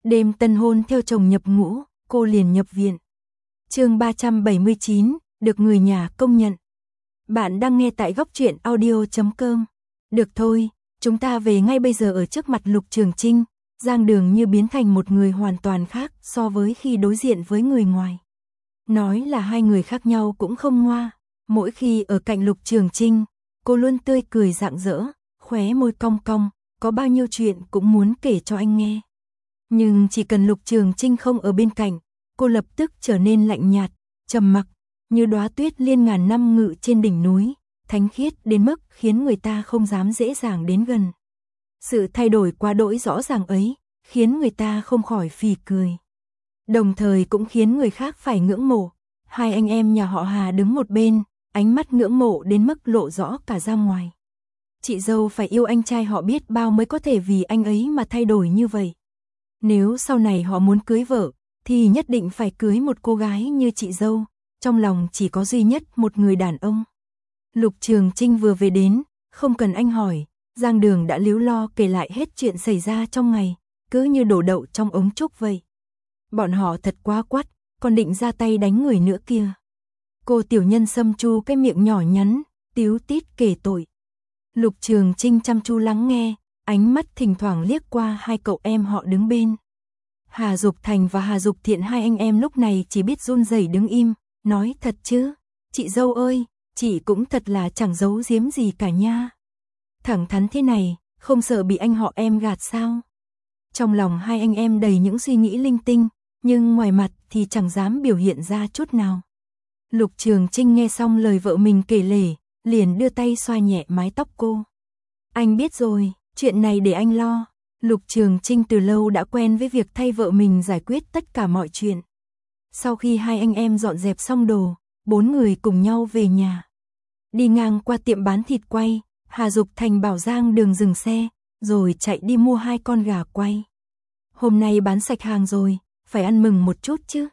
Đêm tân hôn theo chồng nhập ngũ, cô liền nhập viện. Chương 379, được người nhà công nhận. Bạn đang nghe tại góc truyện audio.com. Được thôi, chúng ta về ngay bây giờ. Ở trước mặt Lục Trường Trinh, Giang Đường như biến thành một người hoàn toàn khác so với khi đối diện với người ngoài. Nói là hai người khác nhau cũng không ngoa. Mỗi khi ở cạnh Lục Trường Trinh, cô luôn tươi cười rạng rỡ, khóe môi cong cong, có bao nhiêu chuyện cũng muốn kể cho anh nghe. Nhưng chỉ cần Lục Trường Trinh không ở bên cạnh, cô lập tức trở nên lạnh nhạt, trầm mặc, như đóa tuyết liên ngàn năm ngự trên đỉnh núi, thánh khiết đến mức khiến người ta không dám dễ dàng đến gần. Sự thay đổi quá đỗi rõ ràng ấy, khiến người ta không khỏi phì cười. Đồng thời cũng khiến người khác phải ngưỡng mộ. Hai anh em nhà họ Hà đứng một bên, ánh mắt ngưỡng mộ đến mức lộ rõ cả ra ngoài. Chị dâu phải yêu anh trai họ biết bao mới có thể vì anh ấy mà thay đổi như vậy. Nếu sau này họ muốn cưới vợ, thì nhất định phải cưới một cô gái như chị dâu, trong lòng chỉ có duy nhất một người đàn ông. Lục Trường Trinh vừa về đến, không cần anh hỏi, Giang Đường đã líu lo kể lại hết chuyện xảy ra trong ngày, cứ như đổ đậu trong ống trúc vậy. Bọn họ thật quá quắt, còn định ra tay đánh người nữa kia. Cô tiểu nhân xâm chu cái miệng nhỏ nhắn, tíu tít kể tội. Lục Trường Trinh chăm chú lắng nghe, ánh mắt thỉnh thoảng liếc qua hai cậu em họ đứng bên. Hà Dục Thành và Hà Dục Thiện, hai anh em lúc này chỉ biết run rẩy đứng im, nói thật chứ, chị dâu ơi, chị cũng thật là chẳng giấu giếm gì cả nha. Thẳng thắn thế này, không sợ bị anh họ em gạt sao? Trong lòng hai anh em đầy những suy nghĩ linh tinh, nhưng ngoài mặt thì chẳng dám biểu hiện ra chút nào. Lục Trường Trinh nghe xong lời vợ mình kể lể, liền đưa tay xoa nhẹ mái tóc cô. Anh biết rồi, chuyện này để anh lo. Lục Trường Trinh từ lâu đã quen với việc thay vợ mình giải quyết tất cả mọi chuyện. Sau khi hai anh em dọn dẹp xong đồ, bốn người cùng nhau về nhà. Đi ngang qua tiệm bán thịt quay, Hà Dục Thành bảo Giang Đường dừng xe, rồi chạy đi mua 2 con gà quay. Hôm nay bán sạch hàng rồi, phải ăn mừng một chút chứ.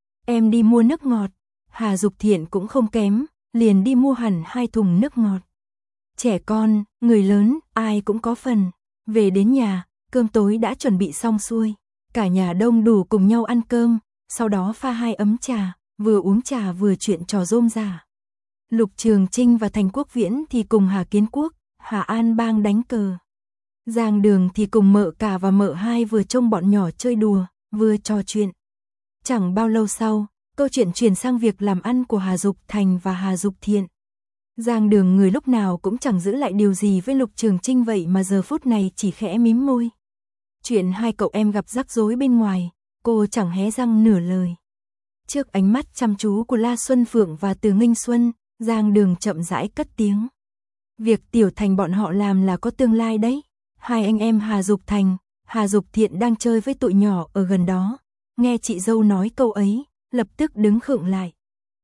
Em đi mua nước ngọt. Hà Dục Thiện cũng không kém, liền đi mua hẳn 2 thùng nước ngọt. Trẻ con, người lớn, ai cũng có phần. Về đến nhà, cơm tối đã chuẩn bị xong xuôi. Cả nhà đông đủ cùng nhau ăn cơm, sau đó pha 2 ấm trà, vừa uống trà vừa chuyện trò rôm rả. Lục Trường Trinh và Thành Quốc Viễn thì cùng Hà Kiến Quốc, Hà An Bang đánh cờ. Giang Đường thì cùng mợ cả và mợ hai vừa trông bọn nhỏ chơi đùa, vừa trò chuyện. Chẳng bao lâu sau, câu chuyện chuyển sang việc làm ăn của Hà Dục Thành và Hà Dục Thiện. Giang Đường người lúc nào cũng chẳng giữ lại điều gì với Lục Trường Trinh vậy mà giờ phút này chỉ khẽ mím môi. Chuyện hai cậu em gặp rắc rối bên ngoài, cô chẳng hé răng nửa lời. Trước ánh mắt chăm chú của La Xuân Phượng và Từ Nghinh Xuân, Giang Đường chậm rãi cất tiếng. Việc Tiểu Thành bọn họ làm là có tương lai đấy. Hai anh em Hà Dục Thành, Hà Dục Thiện đang chơi với tụi nhỏ ở gần đó. Nghe chị dâu nói câu ấy, lập tức đứng khựng lại.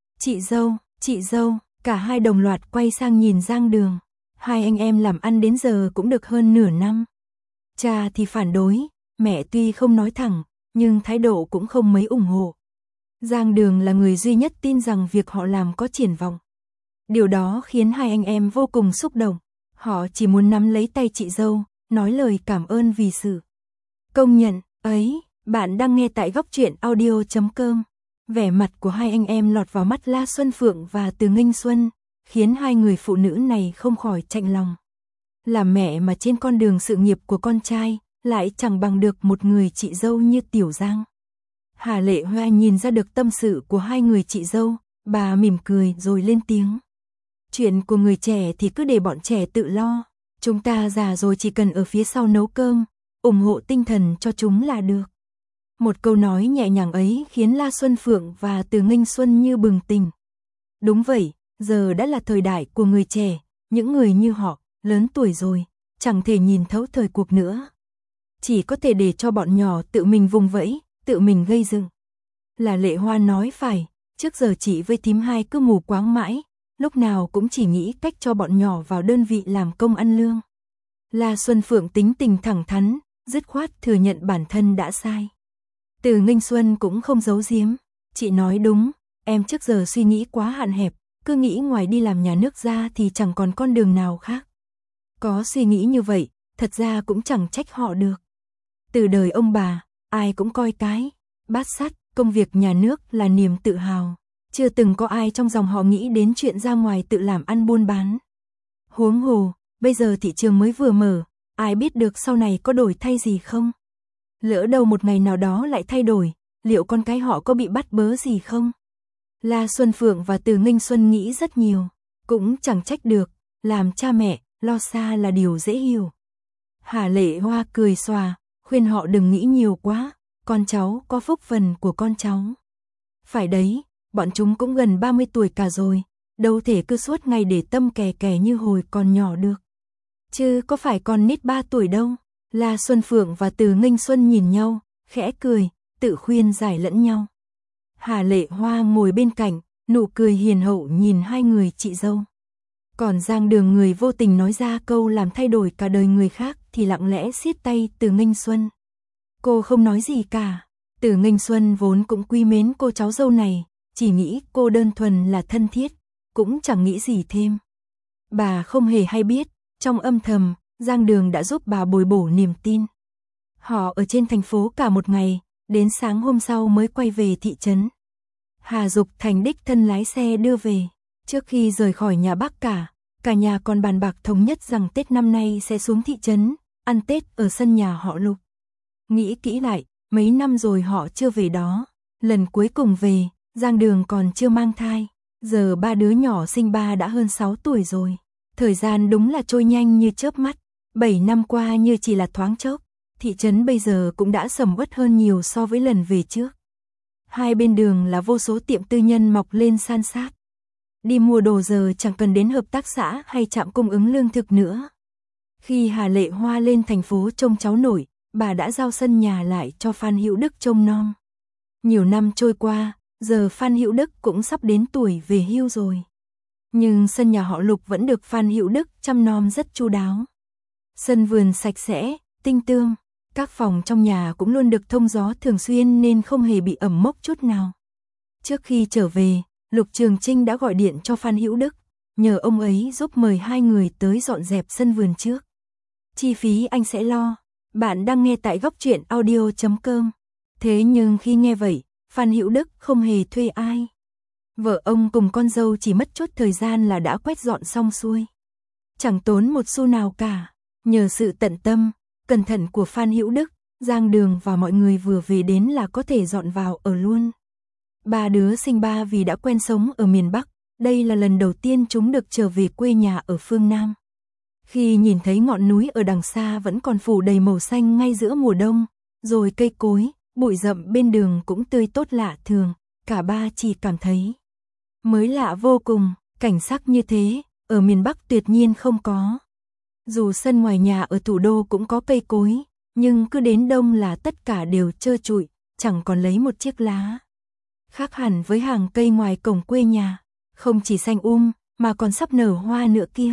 Chị dâu, cả hai đồng loạt quay sang nhìn Giang Đường. Hai anh em làm ăn đến giờ cũng được hơn nửa năm. Cha thì phản đối, mẹ tuy không nói thẳng, nhưng thái độ cũng không mấy ủng hộ. Giang Đường là người duy nhất tin rằng việc họ làm có triển vọng. Điều đó khiến hai anh em vô cùng xúc động. Họ chỉ muốn nắm lấy tay chị dâu, nói lời cảm ơn vì sự công nhận ấy. Bạn đang nghe tại góc truyện audio.com. Vẻ mặt của hai anh em lọt vào mắt La Xuân Phượng và Từ Nghinh Xuân, khiến hai người phụ nữ này không khỏi chạnh lòng. Làm mẹ mà trên con đường sự nghiệp của con trai, lại chẳng bằng được một người chị dâu như Tiểu Giang. Hà Lệ Hoa nhìn ra được tâm sự của hai người chị dâu, bà mỉm cười rồi lên tiếng. Chuyện của người trẻ thì cứ để bọn trẻ tự lo. Chúng ta già rồi chỉ cần ở phía sau nấu cơm, ủng hộ tinh thần cho chúng là được. Một câu nói nhẹ nhàng ấy khiến La Xuân Phượng và Từ Nghinh Xuân như bừng tỉnh. Đúng vậy, giờ đã là thời đại của người trẻ, những người như họ, lớn tuổi rồi, chẳng thể nhìn thấu thời cuộc nữa. Chỉ có thể để cho bọn nhỏ tự mình vùng vẫy, tự mình gây dựng. Là Lệ Hoa nói phải, trước giờ chị với thím hai cứ mù quáng mãi, lúc nào cũng chỉ nghĩ cách cho bọn nhỏ vào đơn vị làm công ăn lương. La Xuân Phượng tính tình thẳng thắn, dứt khoát thừa nhận bản thân đã sai. Từ Nghinh Xuân cũng không giấu giếm, chị nói đúng, em trước giờ suy nghĩ quá hạn hẹp, cứ nghĩ ngoài đi làm nhà nước ra thì chẳng còn con đường nào khác. Có suy nghĩ như vậy, thật ra cũng chẳng trách họ được. Từ đời ông bà, ai cũng coi cái bát sắt, công việc nhà nước là niềm tự hào. Chưa từng có ai trong dòng họ nghĩ đến chuyện ra ngoài tự làm ăn buôn bán. Huống hồ, bây giờ thị trường mới vừa mở, ai biết được sau này có đổi thay gì không? Lỡ đâu một ngày nào đó lại thay đổi, liệu con cái họ có bị bắt bớ gì không? La Xuân Phượng và Từ Nghinh Xuân nghĩ rất nhiều, cũng chẳng trách được, làm cha mẹ, lo xa là điều dễ hiểu. Hà Lệ Hoa cười xòa, khuyên họ đừng nghĩ nhiều quá, con cháu có phúc phần của con cháu. Phải đấy, bọn chúng cũng gần 30 tuổi cả rồi, đâu thể cứ suốt ngày để tâm kè kè như hồi còn nhỏ được. Chứ có phải còn nít 3 tuổi đâu. La Xuân Phượng và Từ Nghinh Xuân nhìn nhau, khẽ cười, tự khuyên giải lẫn nhau. Hà Lệ Hoa ngồi bên cạnh, nụ cười hiền hậu nhìn hai người chị dâu. Còn Giang Đường người vô tình nói ra câu làm thay đổi cả đời người khác thì lặng lẽ siết tay Từ Nghinh Xuân. Cô không nói gì cả. Từ Nghinh Xuân vốn cũng quý mến cô cháu dâu này, chỉ nghĩ cô đơn thuần là thân thiết, cũng chẳng nghĩ gì thêm. Bà không hề hay biết, trong âm thầm, Giang Đường đã giúp bà bồi bổ niềm tin. Họ ở trên thành phố cả một ngày, đến sáng hôm sau mới quay về thị trấn. Hà Dục Thành đích thân lái xe đưa về. Trước khi rời khỏi nhà bác cả nhà còn bàn bạc thống nhất rằng Tết năm nay sẽ xuống thị trấn, ăn Tết ở sân nhà họ Lục. Nghĩ kỹ lại, mấy năm rồi họ chưa về đó. Lần cuối cùng về, Giang Đường còn chưa mang thai. Giờ ba đứa nhỏ sinh ba đã hơn 6 tuổi rồi. Thời gian đúng là trôi nhanh như chớp mắt. 7 năm qua như chỉ là thoáng chốc. Thị trấn bây giờ cũng đã sầm uất hơn nhiều so với lần về trước. Hai bên đường là vô số tiệm tư nhân mọc lên san sát. Đi mua đồ giờ chẳng cần đến hợp tác xã hay trạm cung ứng lương thực nữa. Khi Hà Lệ Hoa lên thành phố trông cháu nội, bà đã giao sân nhà lại cho Phan Hữu Đức trông nom. Nhiều năm trôi qua, giờ Phan Hữu Đức cũng sắp đến tuổi về hưu rồi. Nhưng sân nhà họ Lục vẫn được Phan Hữu Đức chăm nom rất chu đáo. Sân vườn sạch sẽ, tinh tươm, các phòng trong nhà cũng luôn được thông gió thường xuyên nên không hề bị ẩm mốc chút nào. Trước khi trở về, Lục Trường Trinh đã gọi điện cho Phan Hữu Đức, nhờ ông ấy giúp mời hai người tới dọn dẹp sân vườn trước. Chi phí anh sẽ lo. Bạn đang nghe tại Góc Truyện Audio.com. Thế nhưng khi nghe vậy, Phan Hữu Đức không hề thuê ai. Vợ ông cùng con dâu chỉ mất chút thời gian là đã quét dọn xong xuôi. Chẳng tốn một xu nào cả. Nhờ sự tận tâm, cẩn thận của Phan Hữu Đức, Giang Đường và mọi người vừa về đến là có thể dọn vào ở luôn. Ba đứa sinh ba vì đã quen sống ở miền Bắc, đây là lần đầu tiên chúng được trở về quê nhà ở phương Nam. Khi nhìn thấy ngọn núi ở đằng xa vẫn còn phủ đầy màu xanh ngay giữa mùa đông, rồi cây cối, bụi rậm bên đường cũng tươi tốt lạ thường, cả ba chỉ cảm thấy mới lạ vô cùng, cảnh sắc như thế, ở miền Bắc tuyệt nhiên không có. Dù sân ngoài nhà ở thủ đô cũng có cây cối, nhưng cứ đến đông là tất cả đều trơ trụi, chẳng còn lấy một chiếc lá. Khác hẳn với hàng cây ngoài cổng quê nhà, không chỉ xanh mà còn sắp nở hoa nữa kia.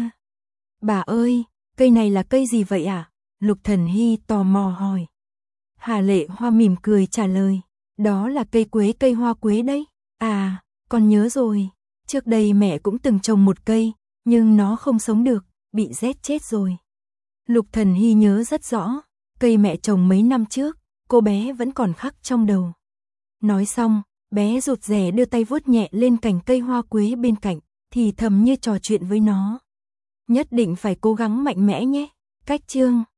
Bà ơi, cây này là cây gì vậy ạ? Lục Thần Hy tò mò hỏi. Hà Lệ Hoa mỉm cười trả lời, đó là cây quế, cây hoa quế đấy. À, con nhớ rồi, trước đây mẹ cũng từng trồng một cây, nhưng nó không sống được, bị rét chết rồi. Lục Thần Hy nhớ rất rõ, cây mẹ trồng mấy năm trước, cô bé vẫn còn khắc trong đầu. Nói xong, bé rụt rè đưa tay vuốt nhẹ lên cành cây hoa quế bên cạnh, thì thầm như trò chuyện với nó. Nhất định phải cố gắng mạnh mẽ nhé. Cách chương